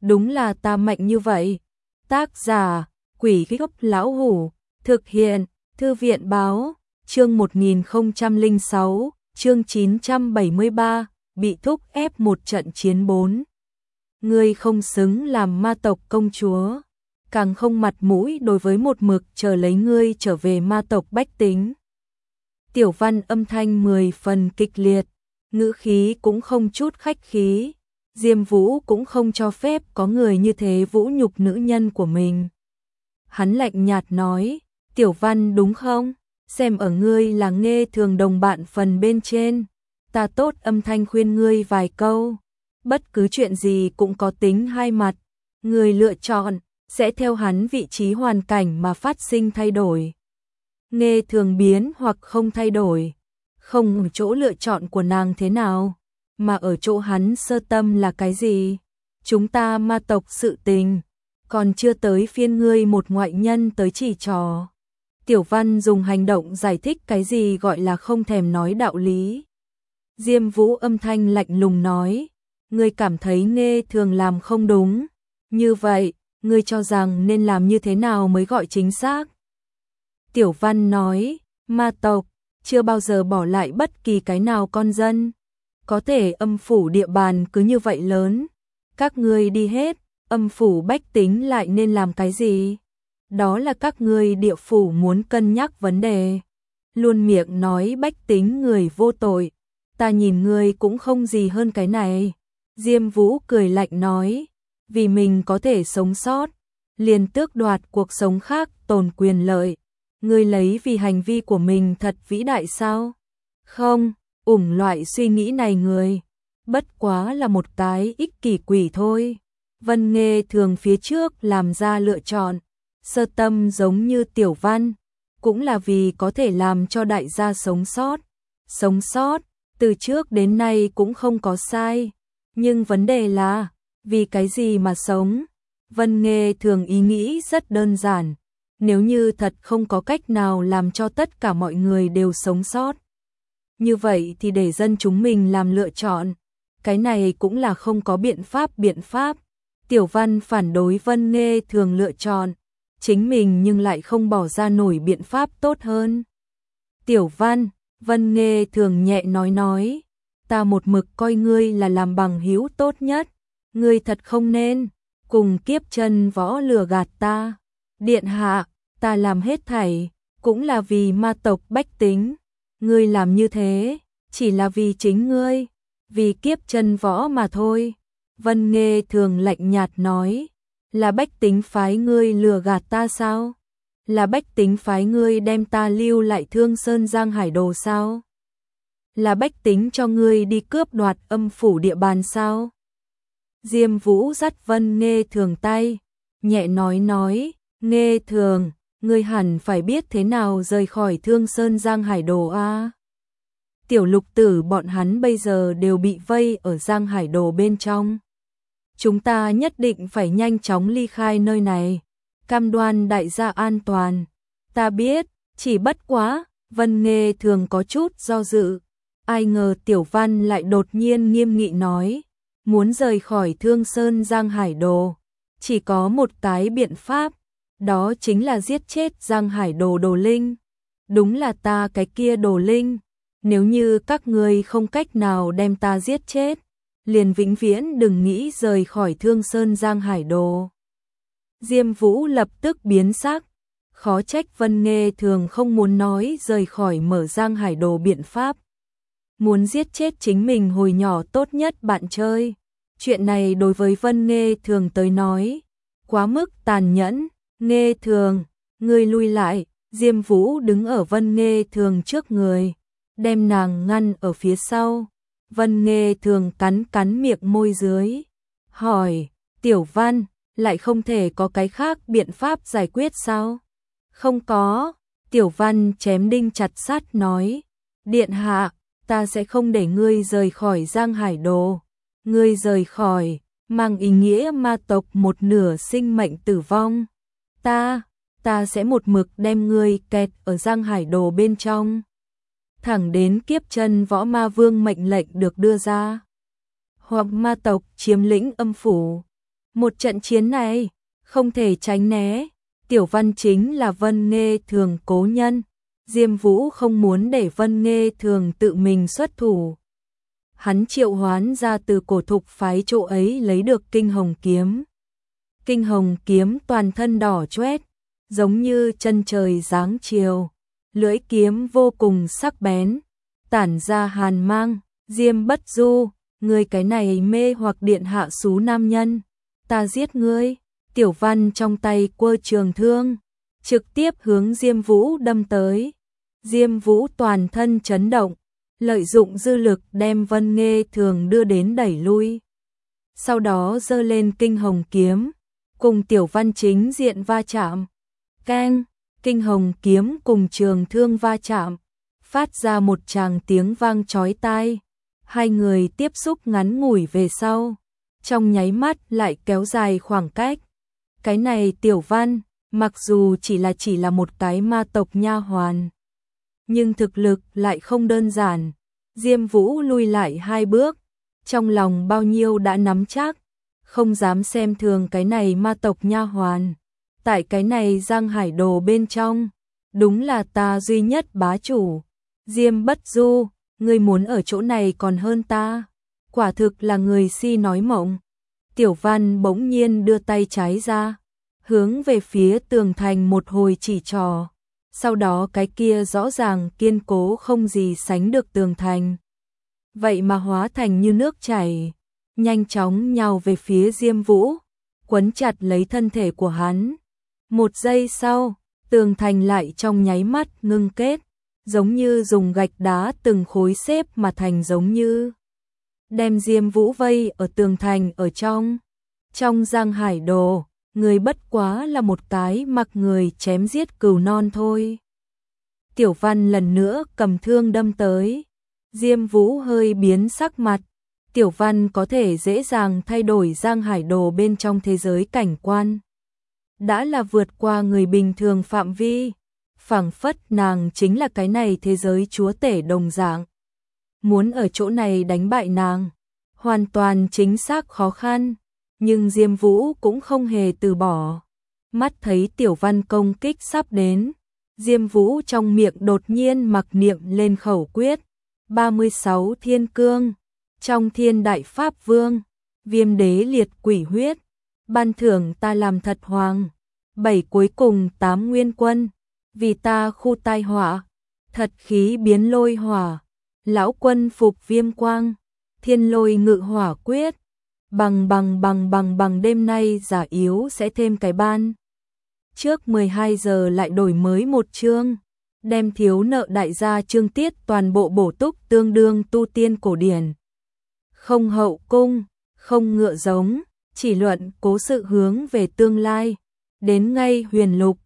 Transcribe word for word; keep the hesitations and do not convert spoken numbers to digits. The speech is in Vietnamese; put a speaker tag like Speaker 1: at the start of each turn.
Speaker 1: đúng là ta mạnh như vậy. Tác giả, Quỷ Gốc Lão Hủ, thực hiện, Thư viện Báo, chương một nghìn không trăm lẻ sáu, chương chín trăm bảy mươi ba, bị thúc ép một trận chiến bốn. Ngươi không xứng làm ma tộc công chúa, càng không mặt mũi đối với một mực chờ lấy ngươi trở về ma tộc bách tính. Tiểu Văn âm thanh mười phần kịch liệt, ngữ khí cũng không chút khách khí. Diêm Vũ cũng không cho phép có người như thế vũ nhục nữ nhân của mình. Hắn lạnh nhạt nói, Tiểu Văn đúng không? Xem ở ngươi là Nghê Thường đồng bạn phần bên trên. Ta tốt âm thanh khuyên ngươi vài câu. Bất cứ chuyện gì cũng có tính hai mặt. Người lựa chọn, sẽ theo hắn vị trí hoàn cảnh mà phát sinh thay đổi. Nghê Thường biến hoặc không thay đổi. Không ở chỗ lựa chọn của nàng thế nào, mà ở chỗ hắn sơ tâm là cái gì? Chúng ta ma tộc sự tình, còn chưa tới phiên ngươi một ngoại nhân tới chỉ trò. Tiểu Văn dùng hành động giải thích cái gì gọi là không thèm nói đạo lý. Diêm Vũ âm thanh lạnh lùng nói, ngươi cảm thấy Nghê Thường làm không đúng, như vậy, ngươi cho rằng nên làm như thế nào mới gọi chính xác? Tiểu Văn nói, ma tộc chưa bao giờ bỏ lại bất kỳ cái nào con dân. Có thể âm phủ địa bàn cứ như vậy lớn, các ngươi đi hết, âm phủ bách tính lại nên làm cái gì? Đó là các ngươi địa phủ muốn cân nhắc vấn đề. Luôn miệng nói bách tính người vô tội, ta nhìn ngươi cũng không gì hơn cái này. Diêm Vũ cười lạnh nói, vì mình có thể sống sót, liền tước đoạt cuộc sống khác tồn quyền lợi. Ngươi lấy vì hành vi của mình thật vĩ đại sao? Không, ủng loại suy nghĩ này người, bất quá là một cái ích kỷ quỷ thôi. Vân Nghê Thường phía trước làm ra lựa chọn, sơ tâm giống như Tiểu Văn, cũng là vì có thể làm cho đại gia sống sót. Sống sót, từ trước đến nay cũng không có sai, nhưng vấn đề là, vì cái gì mà sống? Vân Nghê Thường ý nghĩ rất đơn giản. Nếu như thật không có cách nào làm cho tất cả mọi người đều sống sót, như vậy thì để dân chúng mình làm lựa chọn. Cái này cũng là không có biện pháp biện pháp. Tiểu Văn phản đối Vân Nghê Thường lựa chọn, chính mình nhưng lại không bỏ ra nổi biện pháp tốt hơn. Tiểu Văn, Vân Nghê Thường nhẹ nói nói, ta một mực coi ngươi là làm bằng hữu tốt nhất, ngươi thật không nên cùng Kiếp Chân Võ lừa gạt ta. Điện hạ, ta làm hết thảy, cũng là vì ma tộc bách tính. Ngươi làm như thế, chỉ là vì chính ngươi, vì Kiếp Chân Võ mà thôi. Vân Nghê Thường lạnh nhạt nói, là bách tính phái ngươi lừa gạt ta sao? Là bách tính phái ngươi đem ta lưu lại Thương Sơn Giang Hải Đồ sao? Là bách tính cho ngươi đi cướp đoạt âm phủ địa bàn sao? Diêm Vũ dắt Vân Nghê Thường tay, nhẹ nói nói, Nghê Thường, ngươi hẳn phải biết thế nào rời khỏi Thương Sơn Giang Hải Đồ a. Tiểu Lục Tử bọn hắn bây giờ đều bị vây ở Giang Hải Đồ bên trong. Chúng ta nhất định phải nhanh chóng ly khai nơi này, cam đoan đại gia an toàn. Ta biết, chỉ bất quá, Vân Nghê Thường có chút do dự. Ai ngờ Tiểu Văn lại đột nhiên nghiêm nghị nói, muốn rời khỏi Thương Sơn Giang Hải Đồ, chỉ có một cái biện pháp, đó chính là giết chết Giang Hải Đồ Đồ Linh. Đúng là ta cái kia Đồ Linh, nếu như các ngươi không cách nào đem ta giết chết, liền vĩnh viễn đừng nghĩ rời khỏi Thương Sơn Giang Hải Đồ. Diêm Vũ lập tức biến sắc, khó trách Vân Nghê Thường không muốn nói rời khỏi mở Giang Hải Đồ biện pháp. Muốn giết chết chính mình hồi nhỏ tốt nhất bạn chơi. Chuyện này đối với Vân Nghê Thường tới nói, quá mức tàn nhẫn. Nghê Thường, ngươi lui lại. Diêm Vũ đứng ở Vân Nghê Thường trước người, đem nàng ngăn ở phía sau. Vân Nghê Thường cắn cắn miệng môi dưới, hỏi, Tiểu Văn, lại không thể có cái khác biện pháp giải quyết sao? Không có. Tiểu Văn chém đinh chặt sắt nói, Điện hạ, ta sẽ không để ngươi rời khỏi Giang Hải Đồ. Ngươi rời khỏi, mang ý nghĩa ma tộc một nửa sinh mệnh tử vong. Ta, ta sẽ một mực đem ngươi kẹt ở Giang Hải Đồ bên trong, thẳng đến Kiếp Chân Võ Ma Vương mệnh lệnh được đưa ra, hoặc ma tộc chiếm lĩnh âm phủ. Một trận chiến này, không thể tránh né. Tiểu Văn chính là Vân Nghê Thường cố nhân. Diêm Vũ không muốn để Vân Nghê Thường tự mình xuất thủ. Hắn triệu hoán ra từ cổ thục phái chỗ ấy lấy được kinh hồng kiếm. Kinh hồng kiếm toàn thân đỏ chóét, giống như chân trời giáng chiều. Lưỡi kiếm vô cùng sắc bén, tản ra hàn mang. Diêm Bất Du, ngươi cái này mê hoặc điện hạ xú nam nhân, ta giết ngươi. Tiểu Văn trong tay quơ trường thương, trực tiếp hướng Diêm Vũ đâm tới. Diêm Vũ toàn thân chấn động, lợi dụng dư lực đem Vân Nghê Thường đưa đến đẩy lui. Sau đó giơ lên kinh hồng kiếm, cùng Tiểu Văn chính diện va chạm. Keng, kinh hồng kiếm cùng trường thương va chạm, phát ra một tràng tiếng vang chói tai. Hai người tiếp xúc ngắn ngủi về sau, trong nháy mắt lại kéo dài khoảng cách. Cái này Tiểu Văn, mặc dù chỉ là chỉ là một cái ma tộc nha hoàn, nhưng thực lực lại không đơn giản. Diêm Vũ lui lại hai bước, trong lòng bao nhiêu đã nắm chắc, không dám xem thường cái này ma tộc nha hoàn. Tại cái này Giang Hải Đồ bên trong, đúng là ta duy nhất bá chủ. Diêm Bất Du, ngươi muốn ở chỗ này còn hơn ta, quả thực là người si nói mộng. Tiểu Văn bỗng nhiên đưa tay trái ra, hướng về phía tường thành một hồi chỉ trỏ. Sau đó cái kia rõ ràng kiên cố không gì sánh được tường thành, vậy mà hóa thành như nước chảy, nhanh chóng nhào về phía Diêm Vũ, quấn chặt lấy thân thể của hắn. Một giây sau, tường thành lại trong nháy mắt ngưng kết, giống như dùng gạch đá từng khối xếp mà thành, giống như đem Diêm Vũ vây ở tường thành ở trong. Trong Giang Hải Đồ, người bất quá là một cái mặc người chém giết cừu non thôi. Tiểu Văn lần nữa cầm thương đâm tới. Diêm Vũ hơi biến sắc mặt. Tiểu Văn có thể dễ dàng thay đổi Giang Hải Đồ bên trong thế giới cảnh quan, đã là vượt qua người bình thường phạm vi. Phảng phất nàng chính là cái này thế giới chúa tể đồng dạng. Muốn ở chỗ này đánh bại nàng, hoàn toàn chính xác khó khăn. Nhưng Diêm Vũ cũng không hề từ bỏ. Mắt thấy Tiểu Văn công kích sắp đến, Diêm Vũ trong miệng đột nhiên mặc niệm lên khẩu quyết. ba mươi sáu thiên cương, trong thiên đại pháp vương, viêm đế liệt quỷ huyết, ban thưởng ta làm thật hoàng. Bảy cuối cùng tám nguyên quân, vì ta khu tai họa, thật khí biến lôi hỏa, lão quân phục viêm quang, thiên lôi ngự hỏa quyết. Bằng bằng bằng bằng bằng đêm nay giả yếu sẽ thêm cái ban. Trước mười hai giờ lại đổi mới một chương, đem thiếu nợ đại gia chương tiết toàn bộ bổ túc tương đương tu tiên cổ điển. Không hậu cung, không ngựa giống, chỉ luận cố sự hướng về tương lai. Đến ngay huyền lục,